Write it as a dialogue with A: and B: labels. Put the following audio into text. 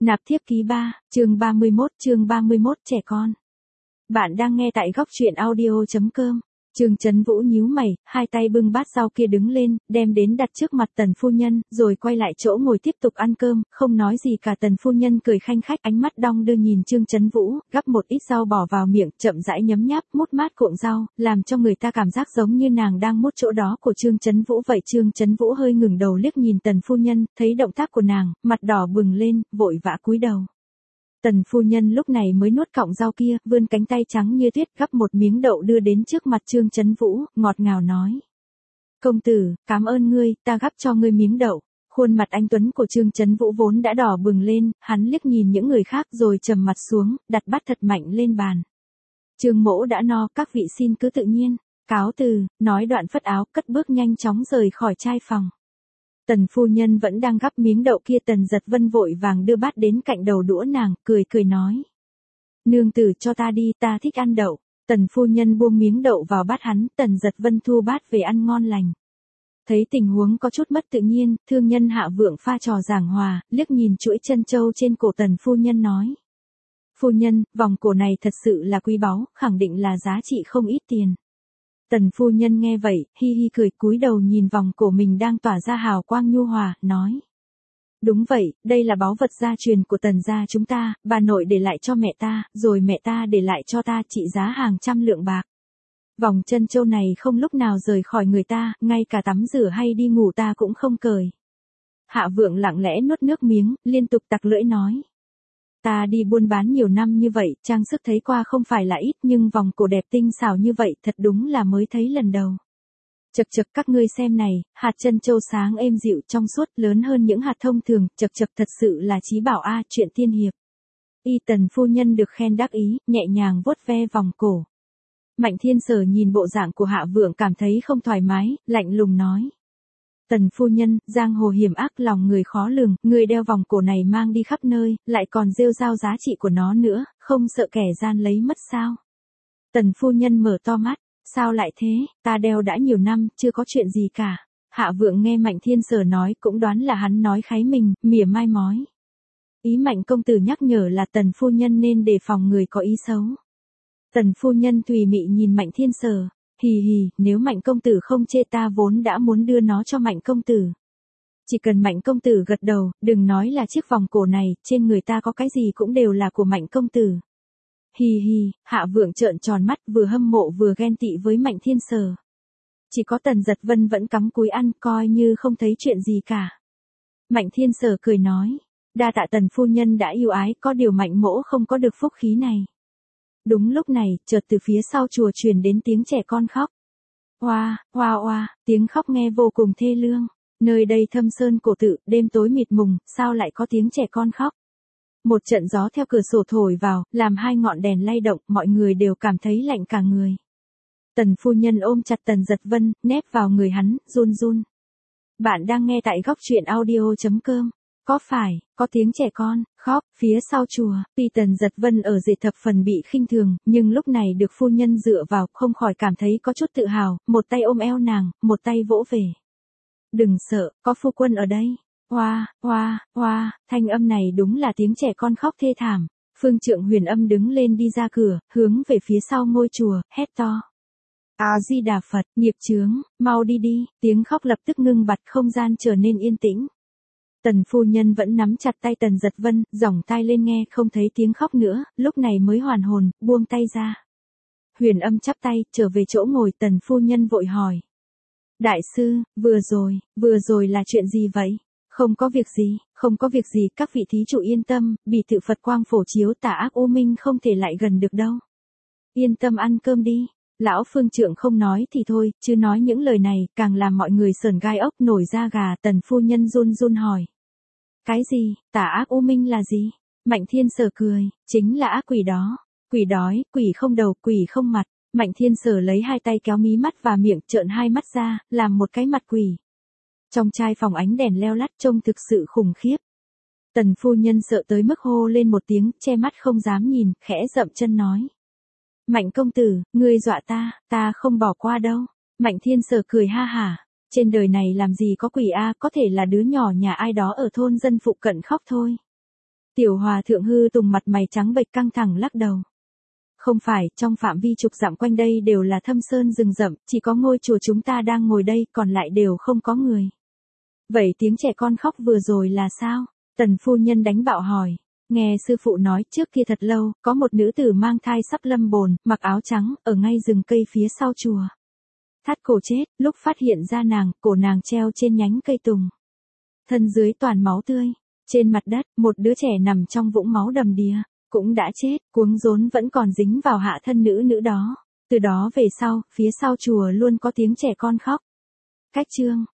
A: Nạp thiếp ký 3, chương 31 trẻ con. Bạn đang nghe tại góc truyện audio.com. Trương Chấn Vũ nhíu mày, hai tay bưng bát rau kia đứng lên, đem đến đặt trước mặt Tần phu nhân, rồi quay lại chỗ ngồi tiếp tục ăn cơm, không nói gì cả. Tần phu nhân cười khanh khách, ánh mắt đong đưa nhìn Trương Chấn Vũ, gắp một ít rau bỏ vào miệng, chậm rãi nhấm nháp, mút mát cuộn rau, làm cho người ta cảm giác giống như nàng đang mút chỗ đó của Trương Chấn Vũ vậy. Trương Chấn Vũ hơi ngừng đầu liếc nhìn Tần phu nhân, thấy động tác của nàng, mặt đỏ bừng lên, vội vã cúi đầu. Tần phu nhân lúc này mới nuốt cọng rau kia, vươn cánh tay trắng như tuyết gắp một miếng đậu đưa đến trước mặt Trương Chấn Vũ, ngọt ngào nói. Công tử, cảm ơn ngươi, ta gắp cho ngươi miếng đậu. Khuôn mặt anh tuấn của Trương Chấn Vũ vốn đã đỏ bừng lên, hắn liếc nhìn những người khác rồi trầm mặt xuống, đặt bát thật mạnh lên bàn. Trương mỗ đã no, các vị xin cứ tự nhiên. Cáo từ, nói đoạn phất áo, cất bước nhanh chóng rời khỏi trai phòng. Tần phu nhân vẫn đang gắp miếng đậu kia. Tần Giật Vân vội vàng đưa bát đến cạnh đầu đũa nàng, cười nói. Nương tử cho ta đi, ta thích ăn đậu. Tần phu nhân buông miếng đậu vào bát hắn, Tần Giật Vân thu bát về ăn ngon lành. Thấy tình huống có chút mất tự nhiên, thương nhân Hạ Vượng pha trò giảng hòa, liếc nhìn chuỗi chân châu trên cổ Tần phu nhân nói. Phu nhân, vòng cổ này thật sự là quý báu, khẳng định là giá trị không ít tiền. Tần phu nhân nghe vậy, hi hi cười, cúi đầu nhìn vòng cổ mình đang tỏa ra hào quang nhu hòa, nói. Đúng vậy, đây là báu vật gia truyền của Tần gia chúng ta, bà nội để lại cho mẹ ta, rồi mẹ ta để lại cho ta, trị giá hàng trăm lượng bạc. Vòng chân châu này không lúc nào rời khỏi người ta, ngay cả tắm rửa hay đi ngủ ta cũng không cởi. Hạ Vượng lặng lẽ nuốt nước miếng, liên tục tặc lưỡi nói. Ta đi buôn bán nhiều năm như vậy, trang sức thấy qua không phải là ít, nhưng vòng cổ đẹp tinh xảo như vậy thật đúng là mới thấy lần đầu. Chật các ngươi xem này, hạt chân châu sáng êm dịu trong suốt, lớn hơn những hạt thông thường, chật thật sự là chí bảo a, chuyện tiên hiệp. Y Tần phu nhân được khen đắc ý, nhẹ nhàng vuốt ve vòng cổ. Mạnh Thiên Sở nhìn bộ dạng của Hạ Vượng cảm thấy không thoải mái, lạnh lùng nói. Tần phu nhân, giang hồ hiểm ác, lòng người khó lường, người đeo vòng cổ này mang đi khắp nơi, lại còn rêu rao giá trị của nó nữa, không sợ kẻ gian lấy mất sao? Tần phu nhân mở to mắt, sao lại thế, ta đeo đã nhiều năm, chưa có chuyện gì cả. Hạ Vượng nghe Mạnh Thiên Sở nói cũng đoán là hắn nói kháy mình, mỉa mai mói. Ý Mạnh công tử nhắc nhở là Tần phu nhân nên đề phòng người có ý xấu. Tần phu nhân tùy mị nhìn Mạnh Thiên Sở. Hì hì, nếu Mạnh công tử không chê ta vốn đã muốn đưa nó cho Mạnh công tử. Chỉ cần Mạnh công tử gật đầu, đừng nói là chiếc vòng cổ này, trên người ta có cái gì cũng đều là của Mạnh công tử. Hì hì, Hạ Vượng trợn tròn mắt, vừa hâm mộ vừa ghen tị với Mạnh Thiên Sở. Chỉ có Tần Giật Vân vẫn cắm cúi ăn, coi như không thấy chuyện gì cả. Mạnh Thiên Sở cười nói, đa tạ Tần phu nhân đã yêu ái, có điều Mạnh mỗ không có được phúc khí này. Đúng lúc này, chợt từ phía sau chùa truyền đến tiếng trẻ con khóc. Oa, tiếng khóc nghe vô cùng thê lương. Nơi đây thâm sơn cổ tự, đêm tối mịt mùng, sao lại có tiếng trẻ con khóc? Một trận gió theo cửa sổ thổi vào, làm hai ngọn đèn lay động, mọi người đều cảm thấy lạnh cả người. Tần phu nhân ôm chặt Tần Giật Vân, nép vào người hắn, run. Bạn đang nghe tại góc truyện audio.com. Có phải, có tiếng trẻ con, khóc, phía sau chùa. Tuy Tần Giật Vân ở rể thập phần bị khinh thường, nhưng lúc này được phu nhân dựa vào, không khỏi cảm thấy có chút tự hào, một tay ôm eo nàng, một tay vỗ về. Đừng sợ, có phu quân ở đây. Oa, thanh âm này đúng là tiếng trẻ con khóc thê thảm. Phương Trượng Huyền Âm đứng lên đi ra cửa, hướng về phía sau ngôi chùa, hét to. A-di-đà Phật, nghiệp chướng, mau đi, tiếng khóc lập tức ngưng bặt, không gian trở nên yên tĩnh. Tần phu nhân vẫn nắm chặt tay Tần Giật Vân, giỏng tai lên nghe, không thấy tiếng khóc nữa, lúc này mới hoàn hồn, buông tay ra. Huyền Âm chắp tay, trở về chỗ ngồi. Tần phu nhân vội hỏi. Đại sư, vừa rồi là chuyện gì vậy? Không có việc gì, các vị thí chủ yên tâm, bị tự Phật quang phổ chiếu, tà ác u minh không thể lại gần được đâu. Yên tâm ăn cơm đi. Lão Phương Trượng không nói thì thôi, chứ nói những lời này, càng làm mọi người sởn gai ốc, nổi da gà. Tần phu nhân run hỏi. Cái gì, tà ác u minh là gì? Mạnh Thiên Sở cười, chính là ác quỷ đó. Quỷ đói, quỷ không đầu, quỷ không mặt. Mạnh Thiên Sở lấy hai tay kéo mí mắt và miệng, trợn hai mắt ra, làm một cái mặt quỷ. Trong trai phòng ánh đèn leo lắt, trông thực sự khủng khiếp. Tần phu nhân sợ tới mức hô lên một tiếng, che mắt không dám nhìn, khẽ dậm chân nói. Mạnh công tử, ngươi dọa ta không bỏ qua đâu. Mạnh Thiên Sở cười ha hả. Trên đời này làm gì có quỷ a, có thể là đứa nhỏ nhà ai đó ở thôn dân phụ cận khóc thôi. Tiểu hòa thượng hư tùng mặt mày trắng bệch căng thẳng lắc đầu. Không phải, trong phạm vi chục dặm quanh đây đều là thâm sơn rừng rậm, chỉ có ngôi chùa chúng ta đang ngồi đây, còn lại đều không có người. Vậy tiếng trẻ con khóc vừa rồi là sao? Tần phu nhân đánh bạo hỏi. Nghe sư phụ nói trước kia thật lâu, có một nữ tử mang thai sắp lâm bồn, mặc áo trắng, ở ngay rừng cây phía sau chùa. Thắt cổ chết, lúc phát hiện ra nàng, cổ nàng treo trên nhánh cây tùng. Thân dưới toàn máu tươi. Trên mặt đất, một đứa trẻ nằm trong vũng máu đầm đìa, cũng đã chết, cuống rốn vẫn còn dính vào hạ thân nữ đó. Từ đó về sau, phía sau chùa luôn có tiếng trẻ con khóc. Cách chương